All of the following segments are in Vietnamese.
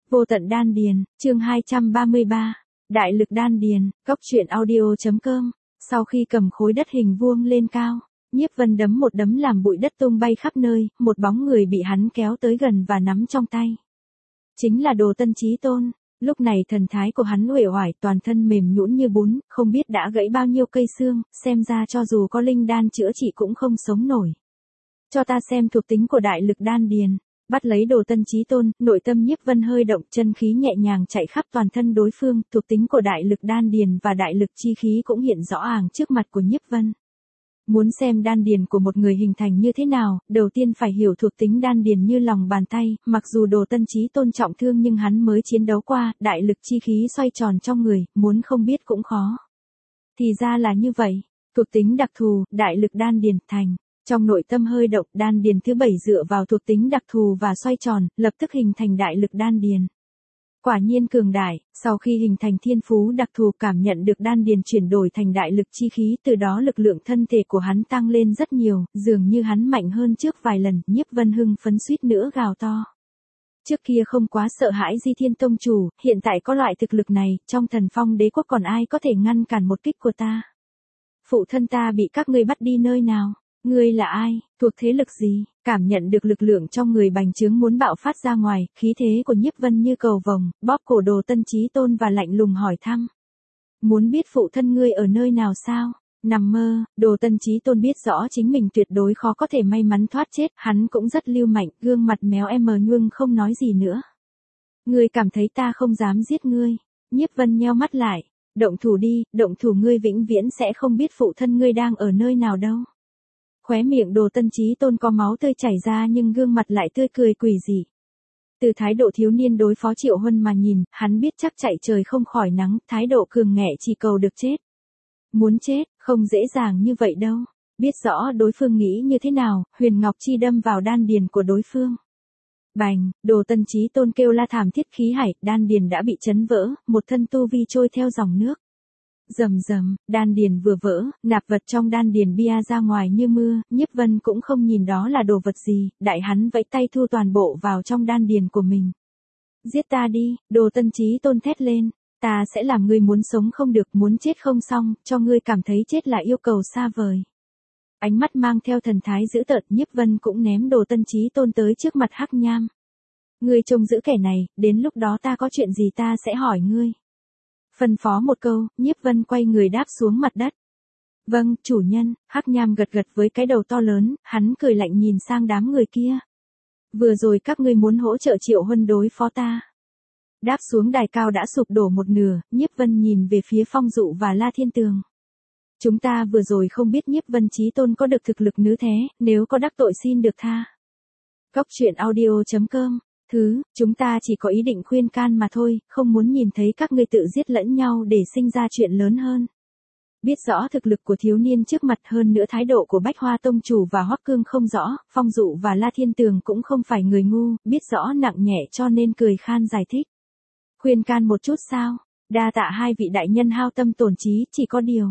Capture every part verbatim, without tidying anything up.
Vô tận đan điền, chương hai trăm ba mươi ba, đại lực đan điền, cốc truyện audio.com. Sau khi cầm khối đất hình vuông lên cao, Nhiếp Vân đấm một đấm làm bụi đất tung bay khắp nơi, một bóng người bị hắn kéo tới gần và nắm trong tay. Chính là Đồ Tân Chí Tôn. Lúc này thần thái của hắn uể oải, toàn thân mềm nhũn như bún, không biết đã gãy bao nhiêu cây xương, xem ra cho dù có linh đan chữa trị cũng không sống nổi. Cho ta xem thuộc tính của đại lực đan điền. Bắt lấy Đồ Tân Chí Tôn, nội tâm Nhiếp Vân hơi động, chân khí nhẹ nhàng chạy khắp toàn thân đối phương, thuộc tính của đại lực đan điền và đại lực chi khí cũng hiện rõ àng trước mặt của Nhiếp Vân. Muốn xem đan điền của một người hình thành như thế nào, đầu tiên phải hiểu thuộc tính đan điền như lòng bàn tay, mặc dù Đồ Tân Chí Tôn trọng thương nhưng hắn mới chiến đấu qua, đại lực chi khí xoay tròn trong người, muốn không biết cũng khó. Thì ra là như vậy, thuộc tính đặc thù, đại lực đan điền thành. Trong nội tâm hơi động, đan điền thứ bảy dựa vào thuộc tính đặc thù và xoay tròn, lập tức hình thành đại lực đan điền. Quả nhiên cường đại, sau khi hình thành thiên phú đặc thù cảm nhận được đan điền chuyển đổi thành đại lực chi khí, từ đó lực lượng thân thể của hắn tăng lên rất nhiều, dường như hắn mạnh hơn trước vài lần. Nhiếp Vân hưng phấn suýt nữa gào to. Trước kia không quá sợ hãi Di Thiên Tông chủ, hiện tại có loại thực lực này, trong Thần Phong Đế quốc còn ai có thể ngăn cản một kích của ta? Phụ thân ta bị các ngươi bắt đi nơi nào? Ngươi là ai, thuộc thế lực gì? Cảm nhận được lực lượng trong người bành trướng muốn bạo phát ra ngoài, khí thế của Nhiếp Vân như cầu vồng, bóp cổ Đồ Tân Chí Tôn và lạnh lùng hỏi thăm. Muốn biết phụ thân ngươi ở nơi nào sao? Nằm mơ, Đồ Tân Chí Tôn biết rõ chính mình tuyệt đối khó có thể may mắn thoát chết, hắn cũng rất lưu mạnh, gương mặt méo em mờ nhuâng không nói gì nữa. Ngươi cảm thấy ta không dám giết ngươi? Nhiếp Vân nheo mắt lại, động thủ đi, động thủ, ngươi vĩnh viễn sẽ không biết phụ thân ngươi đang ở nơi nào đâu. Khóe miệng Đồ Tân Chí Tôn có máu tươi chảy ra nhưng gương mặt lại tươi cười quỷ dị. Từ thái độ thiếu niên đối phó Triệu Huân mà nhìn, hắn biết chắc chạy trời không khỏi nắng, thái độ cường ngẹ chỉ cầu được chết. Muốn chết, không dễ dàng như vậy đâu. Biết rõ đối phương nghĩ như thế nào, huyền ngọc chi đâm vào đan điền của đối phương. Bành, Đồ Tân Chí Tôn kêu la thảm thiết, khí hải, đan điền đã bị chấn vỡ, một thân tu vi trôi theo dòng nước. Rầm rầm, đan điền vừa vỡ, nạp vật trong đan điền bia ra ngoài như mưa, Nhiếp Vân cũng không nhìn đó là đồ vật gì, đại hắn vẫy tay thu toàn bộ vào trong đan điền của mình. Giết ta đi, Đồ Tân Chí Tôn thét lên, ta sẽ làm ngươi muốn sống không được, muốn chết không xong, cho ngươi cảm thấy chết là yêu cầu xa vời. Ánh mắt mang theo thần thái dữ tợn, Nhiếp Vân cũng ném Đồ Tân Chí Tôn tới trước mặt Hắc Nham. Ngươi trông giữ kẻ này, đến lúc đó ta có chuyện gì ta sẽ hỏi ngươi. Phân phó một câu, Nhiếp Vân quay người đáp xuống mặt đất. Vâng, chủ nhân, Hắc Nham gật gật với cái đầu to lớn, hắn cười lạnh nhìn sang đám người kia. Vừa rồi các ngươi muốn hỗ trợ Triệu Huân đối phó ta. Đáp xuống đài cao đã sụp đổ một nửa, Nhiếp Vân nhìn về phía Phong Dụ và La Thiên Tường. Chúng ta vừa rồi không biết Nhiếp Vân Chí Tôn có được thực lực nữ thế, nếu có đắc tội xin được tha. Cốc truyện audio.com. Thứ, chúng ta chỉ có ý định khuyên can mà thôi, không muốn nhìn thấy các ngươi tự giết lẫn nhau để sinh ra chuyện lớn hơn. Biết rõ thực lực của thiếu niên trước mặt, hơn nữa thái độ của Bách Hoa Tông chủ và Hoắc Cương không rõ, Phong Dụ và La Thiên Tường cũng không phải người ngu, biết rõ nặng nhẹ cho nên cười khan giải thích. Khuyên can một chút sao? Đa tạ hai vị đại nhân hao tâm tổn trí, chỉ có điều.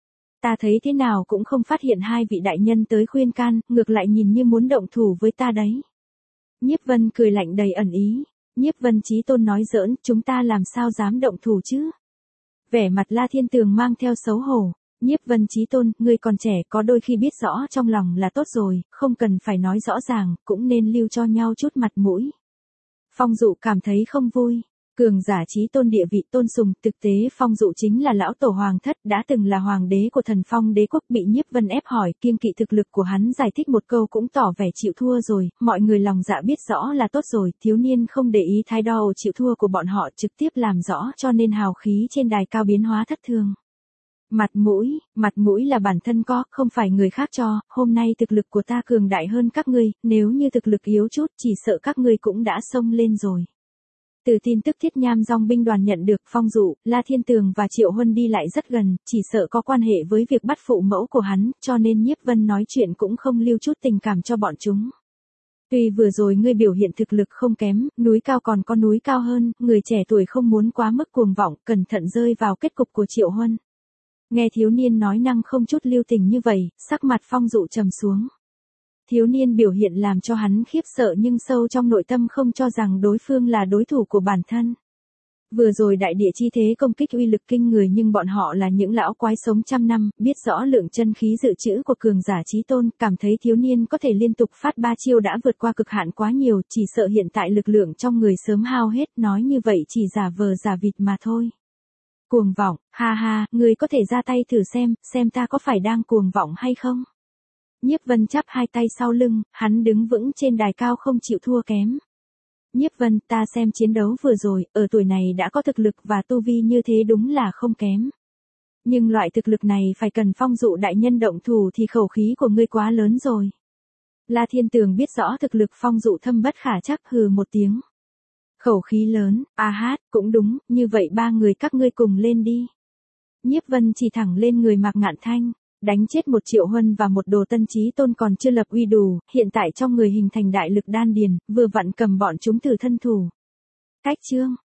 Ta thấy thế nào cũng không phát hiện hai vị đại nhân tới khuyên can, ngược lại nhìn như muốn động thủ với ta đấy. Nhiếp Vân cười lạnh đầy ẩn ý. Nhiếp Vân Chí Tôn nói giỡn, chúng ta làm sao dám động thủ chứ? Vẻ mặt La Thiên Tường mang theo xấu hổ. Nhiếp Vân Chí Tôn, ngươi còn trẻ, có đôi khi biết rõ trong lòng là tốt rồi, không cần phải nói rõ ràng, cũng nên lưu cho nhau chút mặt mũi. Phong Dụ cảm thấy không vui. Cường giả chí tôn địa vị tôn sùng, thực tế Phong Dụ chính là lão tổ hoàng thất, đã từng là hoàng đế của Thần Phong Đế quốc, bị Nhiếp Vân ép hỏi, kiêng kỵ thực lực của hắn, giải thích một câu cũng tỏ vẻ chịu thua rồi, mọi người lòng dạ biết rõ là tốt rồi, thiếu niên không để ý thái độ chịu thua của bọn họ, trực tiếp làm rõ, cho nên hào khí trên đài cao biến hóa thất thường. Mặt mũi, mặt mũi là bản thân có, không phải người khác cho, hôm nay thực lực của ta cường đại hơn các ngươi, nếu như thực lực yếu chút, chỉ sợ các ngươi cũng đã xông lên rồi. Từ tin tức Thiết Nham dòng binh đoàn nhận được, Phong Dụ, La Thiên Tường và Triệu Huân đi lại rất gần, chỉ sợ có quan hệ với việc bắt phụ mẫu của hắn, cho nên Nhiếp Vân nói chuyện cũng không lưu chút tình cảm cho bọn chúng. Tuy vừa rồi ngươi biểu hiện thực lực không kém, núi cao còn có núi cao hơn, người trẻ tuổi không muốn quá mức cuồng vọng, cẩn thận rơi vào kết cục của Triệu Huân. Nghe thiếu niên nói năng không chút lưu tình như vậy, sắc mặt Phong Dụ trầm xuống. Thiếu niên biểu hiện làm cho hắn khiếp sợ nhưng sâu trong nội tâm không cho rằng đối phương là đối thủ của bản thân. Vừa rồi đại địa chi thế công kích uy lực kinh người nhưng bọn họ là những lão quái sống trăm năm, biết rõ lượng chân khí dự trữ của cường giả chí tôn, cảm thấy thiếu niên có thể liên tục phát ba chiêu đã vượt qua cực hạn quá nhiều, chỉ sợ hiện tại lực lượng trong người sớm hao hết, nói như vậy chỉ giả vờ giả vịt mà thôi. Cuồng vọng, ha ha, người có thể ra tay thử xem, xem ta có phải đang cuồng vọng hay không. Nhiếp Vân chắp hai tay sau lưng, hắn đứng vững trên đài cao không chịu thua kém. Nhiếp Vân, ta xem chiến đấu vừa rồi, ở tuổi này đã có thực lực và tu vi như thế đúng là không kém. Nhưng loại thực lực này phải cần Phong Dụ đại nhân động thủ thì khẩu khí của ngươi quá lớn rồi. La Thiên Tường biết rõ thực lực Phong Dụ thâm bất khả trắc, hừ một tiếng. Khẩu khí lớn, a hát, cũng đúng, như vậy ba người các ngươi cùng lên đi. Nhiếp Vân chỉ thẳng lên người Mạc Ngạn Thanh. Đánh chết một Triệu Huân và một Đồ Tân Chí Tôn còn chưa lập uy đủ, hiện tại trong người hình thành đại lực đan điền, vừa vặn cầm bọn chúng từ thân thủ. Cách chương,